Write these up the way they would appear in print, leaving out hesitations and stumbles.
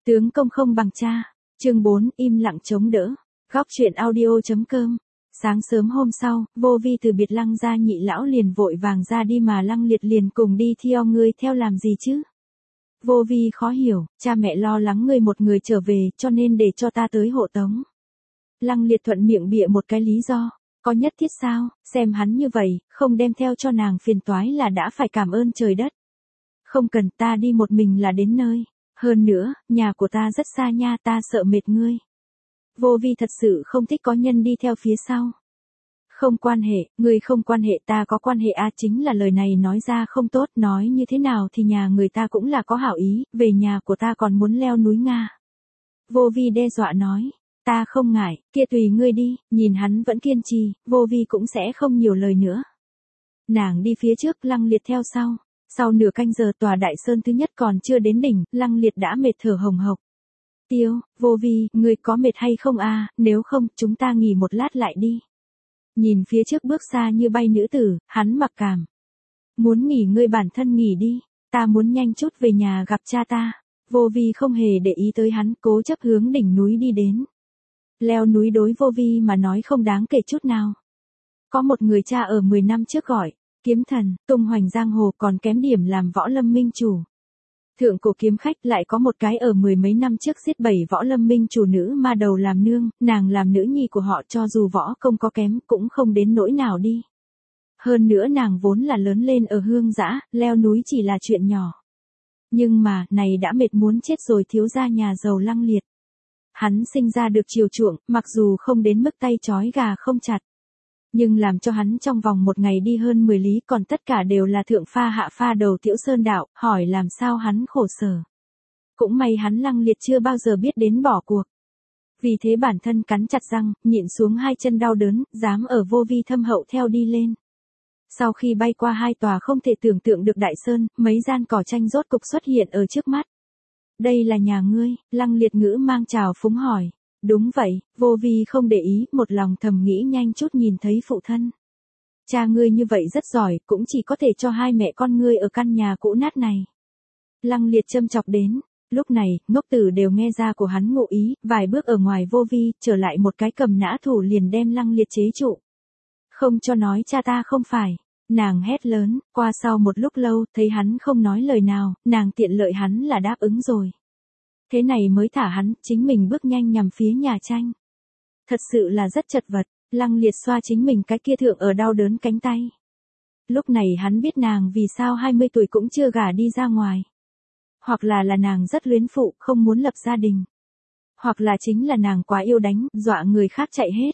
Tướng công không bằng cha. Chương 4, im lặng chống đỡ. Góc truyện audio.com. Sáng sớm hôm sau, Vô Vi từ biệt Lăng gia nhị lão liền vội vàng ra đi mà Lăng Liệt liền cùng đi theo ngươi theo làm gì chứ? Vô Vi khó hiểu, cha mẹ lo lắng ngươi một người trở về cho nên để cho ta tới hộ tống. Lăng Liệt thuận miệng bịa một cái lý do, có nhất thiết sao, xem hắn như vậy, không đem theo cho nàng phiền toái là đã phải cảm ơn trời đất. Không cần, ta đi một mình là đến nơi. Hơn nữa, nhà của ta rất xa nha, ta sợ mệt ngươi. Vô Vi thật sự không thích có nhân đi theo phía sau. Không quan hệ, ngươi không quan hệ ta có quan hệ chính là lời này nói ra không tốt, nói như thế nào thì nhà người ta cũng là có hảo ý, về nhà của ta còn muốn leo núi Nga. Vô Vi đe dọa nói, ta không ngại, kia tùy ngươi đi, nhìn hắn vẫn kiên trì, Vô Vi cũng sẽ không nhiều lời nữa. Nàng đi phía trước, Lăng Liệt theo sau. Sau nửa canh giờ tòa đại sơn thứ nhất còn chưa đến đỉnh, Lăng Liệt đã mệt thở hồng hộc. Tiêu, Vô Vi, ngươi có mệt hay không nếu không, chúng ta nghỉ một lát lại đi. Nhìn phía trước bước xa như bay nữ tử, hắn mặc cảm. Muốn nghỉ ngươi bản thân nghỉ đi, ta muốn nhanh chút về nhà gặp cha ta. Vô Vi không hề để ý tới hắn, cố chấp hướng đỉnh núi đi đến. Leo núi đối Vô Vi mà nói không đáng kể chút nào. Có một người cha ở 10 năm trước gọi kiếm thần, tung hoành giang hồ còn kém điểm làm võ lâm minh chủ. Thượng cổ kiếm khách lại có một cái ở 10 mấy năm trước giết 7 võ lâm minh chủ nữ ma đầu làm nương, nàng làm nữ nhi của họ cho dù võ công có kém cũng không đến nỗi nào đi. Hơn nữa nàng vốn là lớn lên ở hương dã, leo núi chỉ là chuyện nhỏ. Nhưng mà, này đã mệt muốn chết rồi thiếu gia nhà giàu Lăng Liệt. Hắn sinh ra được chiều chuộng, mặc dù không đến mức tay trói gà không chặt. Nhưng làm cho hắn trong vòng một ngày đi hơn 10 lý còn tất cả đều là thượng pha hạ pha đầu Tiểu Sơn đạo, hỏi làm sao hắn khổ sở. Cũng may hắn Lăng Liệt chưa bao giờ biết đến bỏ cuộc. Vì thế bản thân cắn chặt răng, nhịn xuống hai chân đau đớn, dám ở Vô Vi thâm hậu theo đi lên. Sau khi bay qua hai tòa không thể tưởng tượng được đại sơn, mấy gian cỏ tranh rốt cục xuất hiện ở trước mắt. Đây là nhà ngươi, Lăng Liệt ngữ mang trào phúng hỏi. Đúng vậy, Vô Vi không để ý, một lòng thầm nghĩ nhanh chút nhìn thấy phụ thân. Cha ngươi như vậy rất giỏi, cũng chỉ có thể cho hai mẹ con ngươi ở căn nhà cũ nát này. Lăng Liệt châm chọc đến, lúc này, ngốc tử đều nghe ra của hắn ngụ ý, vài bước ở ngoài Vô Vi, trở lại một cái cầm nã thủ liền đem Lăng Liệt chế trụ. Không cho nói cha ta không phải, nàng hét lớn, qua sau một lúc lâu, thấy hắn không nói lời nào, nàng tiện lợi hắn là đáp ứng rồi. Thế này mới thả hắn, chính mình bước nhanh nhằm phía nhà tranh. Thật sự là rất chật vật, Lăng Liệt xoa chính mình cái kia thượng ở đau đớn cánh tay. Lúc này hắn biết nàng vì sao 20 tuổi cũng chưa gả đi ra ngoài. Hoặc là nàng rất luyến phụ, không muốn lập gia đình. Hoặc là chính là nàng quá yêu đánh, dọa người khác chạy hết.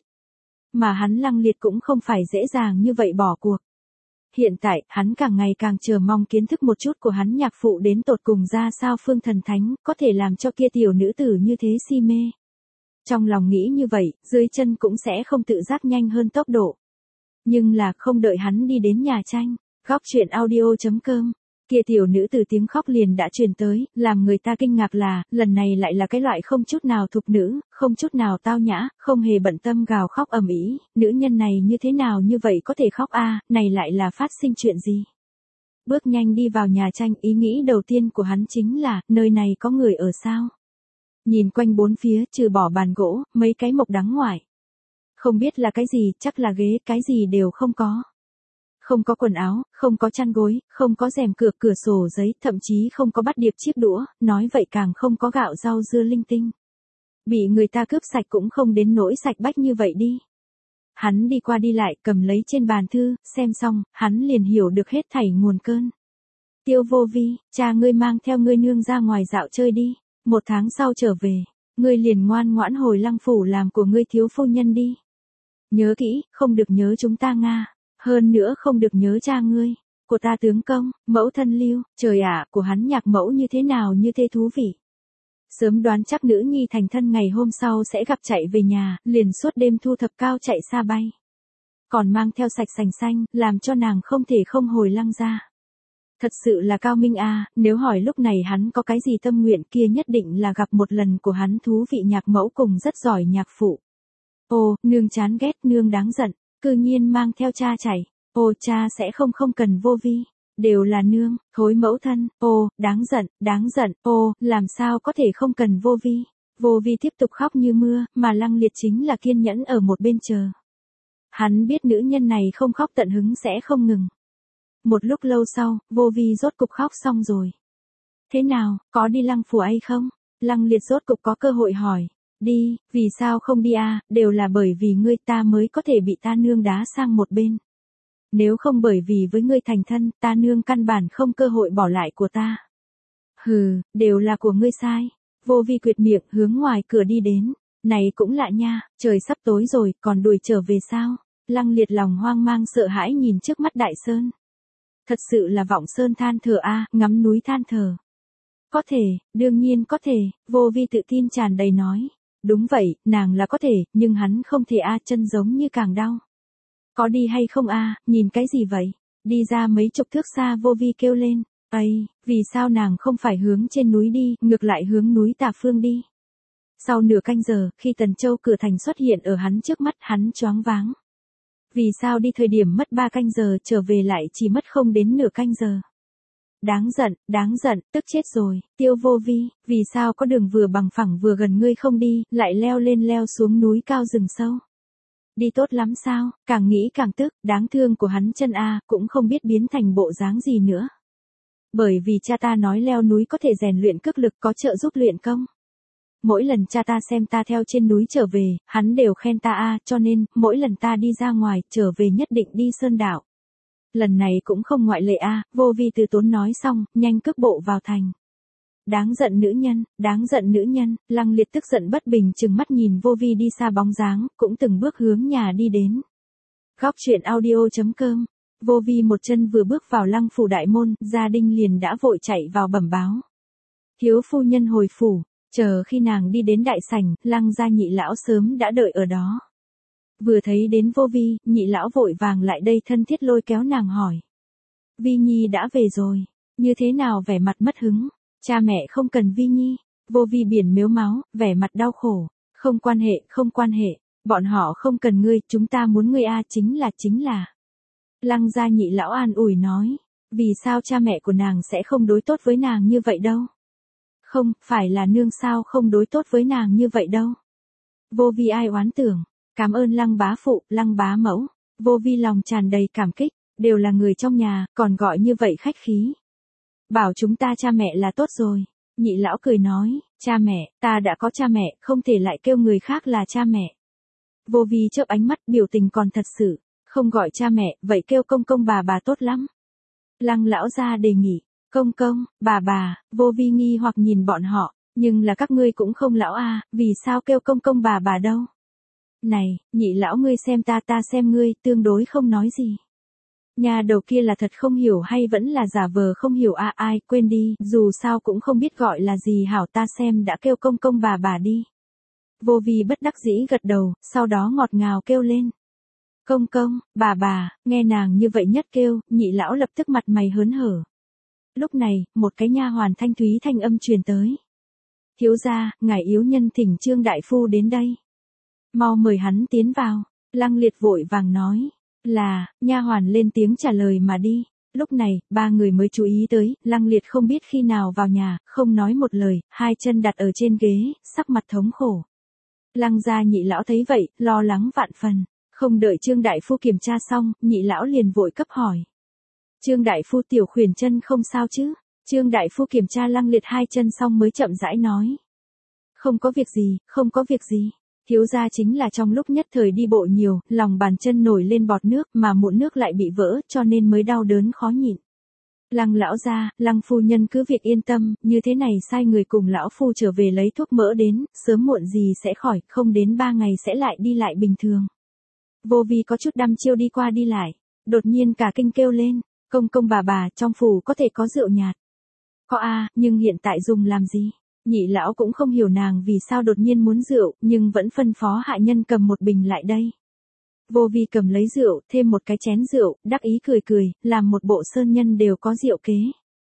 Mà hắn Lăng Liệt cũng không phải dễ dàng như vậy bỏ cuộc. Hiện tại, hắn càng ngày càng chờ mong kiến thức một chút của hắn nhạc phụ đến tột cùng ra sao phương thần thánh, có thể làm cho kia tiểu nữ tử như thế si mê. Trong lòng nghĩ như vậy, dưới chân cũng sẽ không tự giác nhanh hơn tốc độ. Nhưng là không đợi hắn đi đến nhà tranh, góc truyện audio.com, kia tiểu nữ tử tiếng khóc liền đã truyền tới, làm người ta kinh ngạc là, lần này lại là cái loại không chút nào thục nữ, không chút nào tao nhã, không hề bận tâm gào khóc ầm ĩ, nữ nhân này như thế nào như vậy có thể khóc này lại là phát sinh chuyện gì? Bước nhanh đi vào nhà tranh, ý nghĩ đầu tiên của hắn chính là, nơi này có người ở sao? Nhìn quanh bốn phía, trừ bỏ bàn gỗ, mấy cái mộc đắng ngoại. Không biết là cái gì, chắc là ghế, cái gì đều không có. Không có quần áo, không có chăn gối, không có rèm cửa, cửa sổ giấy, thậm chí không có bát điệp chiếc đũa, nói vậy càng không có gạo rau dưa linh tinh. Bị người ta cướp sạch cũng không đến nỗi sạch bách như vậy đi. Hắn đi qua đi lại, cầm lấy trên bàn thư, xem xong, hắn liền hiểu được hết thảy nguồn cơn. Tiêu Vô Vi, cha ngươi mang theo ngươi nương ra ngoài dạo chơi đi, 1 tháng sau trở về, ngươi liền ngoan ngoãn hồi Lăng phủ làm của ngươi thiếu phu nhân đi. Nhớ kỹ, không được nhớ chúng ta Nga. Hơn nữa không được nhớ cha ngươi, của ta tướng công, mẫu thân Lưu, trời ạ, của hắn nhạc mẫu như thế nào như thế thú vị. Sớm đoán chắc nữ nhi thành thân ngày hôm sau sẽ gặp chạy về nhà, liền suốt đêm thu thập cao chạy xa bay. Còn mang theo sạch sành xanh, làm cho nàng không thể không hồi Lăng ra. Thật sự là cao minh nếu hỏi lúc này hắn có cái gì tâm nguyện kia nhất định là gặp một lần của hắn thú vị nhạc mẫu cùng rất giỏi nhạc phụ. Ô, nương chán ghét, nương đáng giận. Cư nhiên mang theo cha chạy, cha sẽ không cần Vô Vi. Đều là nương, thối mẫu thân, ô, đáng giận, ô, làm sao có thể không cần vô vi. Vô vi tiếp tục khóc như mưa, mà Lăng Liệt chính là kiên nhẫn ở một bên chờ. Hắn biết nữ nhân này không khóc tận hứng sẽ không ngừng. Một lúc lâu sau, vô vi rốt cục khóc xong rồi. Thế nào, có đi Lăng phủ hay không? Lăng Liệt rốt cục có cơ hội hỏi. Đi, vì sao không đi à, đều là bởi vì ngươi ta mới có thể bị ta nương đá sang một bên. Nếu không bởi vì với ngươi thành thân, ta nương căn bản không cơ hội bỏ lại của ta. Hừ, đều là của ngươi sai. Vô vi quyệt miệng hướng ngoài cửa đi đến. Này cũng lạ nha, trời sắp tối rồi, còn đuổi trở về sao? Lăng Liệt lòng hoang mang sợ hãi nhìn trước mắt đại sơn. Thật sự là vọng sơn than thở a, ngắm núi than thở. Có thể, đương nhiên có thể, vô vi tự tin tràn đầy nói. Đúng vậy, nàng là có thể, nhưng hắn không thể a, chân giống như càng đau. Có đi hay không a, nhìn cái gì vậy? Đi ra mấy chục thước xa vô vi kêu lên. Ây, vì sao nàng không phải hướng trên núi đi, ngược lại hướng núi Tà Phương đi? Sau nửa canh giờ, khi Tần Châu cửa thành xuất hiện ở hắn trước mắt, hắn choáng váng. Vì sao đi thời điểm mất 3 canh giờ trở về lại chỉ mất không đến nửa canh giờ? Đáng giận, tức chết rồi, Tiêu Vô Vi, vì sao có đường vừa bằng phẳng vừa gần ngươi không đi, lại leo lên leo xuống núi cao rừng sâu? Đi tốt lắm sao, càng nghĩ càng tức, đáng thương của hắn chân a, cũng không biết biến thành bộ dáng gì nữa. Bởi vì cha ta nói leo núi có thể rèn luyện cước lực có trợ giúp luyện công. Mỗi lần cha ta xem ta theo trên núi trở về, hắn đều khen ta a, cho nên, mỗi lần ta đi ra ngoài, trở về nhất định đi sơn đảo. Lần này cũng không ngoại lệ a, vô vi từ tốn nói xong, nhanh cước bộ vào thành. Đáng giận nữ nhân, Lăng Liệt tức giận bất bình chừng mắt nhìn vô vi đi xa bóng dáng, cũng từng bước hướng nhà đi đến. Góc truyện audio.com. Vô vi một chân vừa bước vào Lăng phủ đại môn, gia đình liền đã vội chạy vào bẩm báo. Thiếu phu nhân hồi phủ, chờ khi nàng đi đến đại sảnh, Lăng gia nhị lão sớm đã đợi ở đó. Vừa thấy đến vô vi, nhị lão vội vàng lại đây thân thiết lôi kéo nàng hỏi. Vi Nhi đã về rồi, như thế nào vẻ mặt mất hứng, cha mẹ không cần Vi Nhi, vô vi biển mếu máu, vẻ mặt đau khổ, không quan hệ, bọn họ không cần ngươi, chúng ta muốn ngươi a, chính là. Lăng gia nhị lão an ủi nói, vì sao cha mẹ của nàng sẽ không đối tốt với nàng như vậy đâu? Không, phải là nương sao không đối tốt với nàng như vậy đâu? Vô vi ai oán tưởng, cảm ơn Lăng bá phụ, Lăng bá mẫu, vô vi lòng tràn đầy cảm kích, đều là người trong nhà, còn gọi như vậy khách khí. Bảo chúng ta cha mẹ là tốt rồi. Nhị lão cười nói, cha mẹ, ta đã có cha mẹ, không thể lại kêu người khác là cha mẹ. Vô vi chớp ánh mắt biểu tình còn thật sự, không gọi cha mẹ, vậy kêu công công bà tốt lắm. Lăng lão gia đề nghị, công công, bà, vô vi nghi hoặc nhìn bọn họ, nhưng là các ngươi cũng không lão a, vì sao kêu công công bà đâu? Này, nhị lão ngươi xem ta xem ngươi, tương đối không nói gì. Nhà đầu kia là thật không hiểu hay vẫn là giả vờ không hiểu a, ai, quên đi, dù sao cũng không biết gọi là gì hảo, ta xem đã kêu công công bà đi. Vô vi bất đắc dĩ gật đầu, sau đó ngọt ngào kêu lên. Công công, bà, nghe nàng như vậy nhất kêu, nhị lão lập tức mặt mày hớn hở. Lúc này, một cái nha hoàn thanh thúy thanh âm truyền tới. Thiếu gia, ngài yếu nhân thỉnh Trương đại phu đến đây. Mau mời hắn tiến vào. Lăng Liệt vội vàng nói. Là, nha hoàn lên tiếng trả lời mà đi. Lúc này, ba người mới chú ý tới, Lăng Liệt không biết khi nào vào nhà, không nói một lời, hai chân đặt ở trên ghế, sắc mặt thống khổ. Lăng gia nhị lão thấy vậy, lo lắng vạn phần. Không đợi Trương đại phu kiểm tra xong, nhị lão liền vội cấp hỏi. Trương đại phu tiểu khuyển chân không sao chứ? Trương đại phu kiểm tra Lăng Liệt hai chân xong mới chậm rãi nói. Không có việc gì. Thiếu gia chính là trong lúc nhất thời đi bộ nhiều, lòng bàn chân nổi lên bọt nước mà mụn nước lại bị vỡ cho nên mới đau đớn khó nhịn. Lăng lão gia, Lăng phu nhân cứ việc yên tâm, như thế này sai người cùng lão phu trở về lấy thuốc mỡ đến, sớm muộn gì sẽ khỏi, không đến 3 ngày sẽ lại đi lại bình thường. Vô vi có chút đăm chiêu đi qua đi lại, đột nhiên cả kinh kêu lên, công công bà, trong phủ có thể có rượu nhạt. Có a, nhưng hiện tại dùng làm gì? Nhị lão cũng không hiểu nàng vì sao đột nhiên muốn rượu, nhưng vẫn phân phó hạ nhân cầm một bình lại đây. Vô vi cầm lấy rượu, thêm một cái chén rượu, đắc ý cười, làm một bộ sơn nhân đều có rượu kế.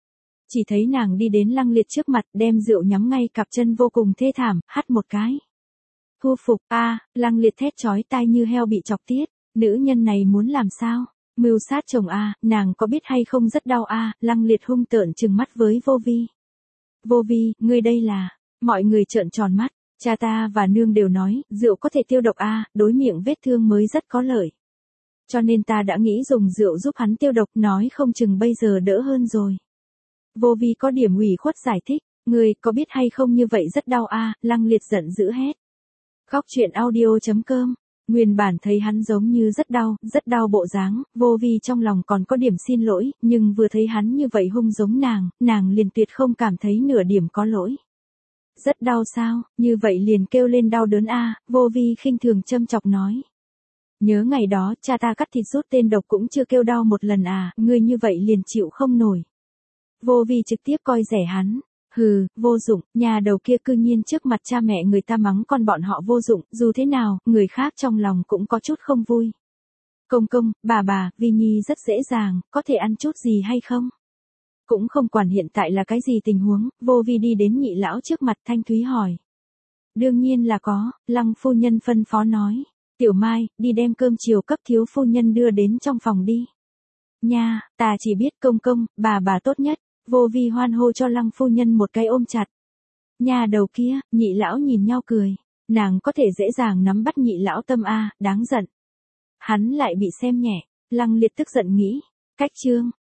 Chỉ thấy nàng đi đến Lăng Liệt trước mặt, đem rượu nhắm ngay cặp chân vô cùng thê thảm, hắt một cái. Thu phục, Lăng Liệt thét chói tai như heo bị chọc tiết, nữ nhân này muốn làm sao? Mưu sát chồng a, nàng có biết hay không rất đau a, Lăng Liệt hung tợn trừng mắt với Vô Vi. Vô Vi, ngươi đây là, mọi người trợn tròn mắt, cha ta và nương đều nói, rượu có thể tiêu độc a, đối miệng vết thương mới rất có lợi. Cho nên ta đã nghĩ dùng rượu giúp hắn tiêu độc, nói không chừng bây giờ đỡ hơn rồi. Vô Vi có điểm ủy khuất giải thích, ngươi có biết hay không như vậy rất đau a, Lăng Liệt giận dữ hét. Góc truyện audio.com. Nguyên bản thấy hắn giống như rất đau bộ dáng, Vô Vi trong lòng còn có điểm xin lỗi, nhưng vừa thấy hắn như vậy hung giống nàng liền tuyệt không cảm thấy nửa điểm có lỗi. Rất đau sao, như vậy liền kêu lên đau đớn a, Vô Vi khinh thường châm chọc nói. Nhớ ngày đó, cha ta cắt thịt rút tên độc cũng chưa kêu đau một lần à, ngươi như vậy liền chịu không nổi. Vô Vi trực tiếp coi rẻ hắn. Hừ, vô dụng, nhà đầu kia cư nhiên trước mặt cha mẹ người ta mắng con bọn họ vô dụng, dù thế nào, người khác trong lòng cũng có chút không vui. Công công, bà, Vi Nhi rất dễ dàng, có thể ăn chút gì hay không? Cũng không quản hiện tại là cái gì tình huống, Vô Vi đi đến Nhị lão trước mặt thanh thúy hỏi. Đương nhiên là có, Lăng phu nhân phân phó nói. Tiểu Mai, đi đem cơm chiều cấp thiếu phu nhân đưa đến trong phòng đi. Nha, ta chỉ biết công công, bà tốt nhất. Vô Vi hoan hô cho Lăng phu nhân một cái ôm chặt. Nhà đầu kia, Nhị lão nhìn nhau cười. Nàng có thể dễ dàng nắm bắt Nhị lão tâm a, đáng giận. Hắn lại bị xem nhẹ. Lăng Liệt tức giận nghĩ. Cách chương.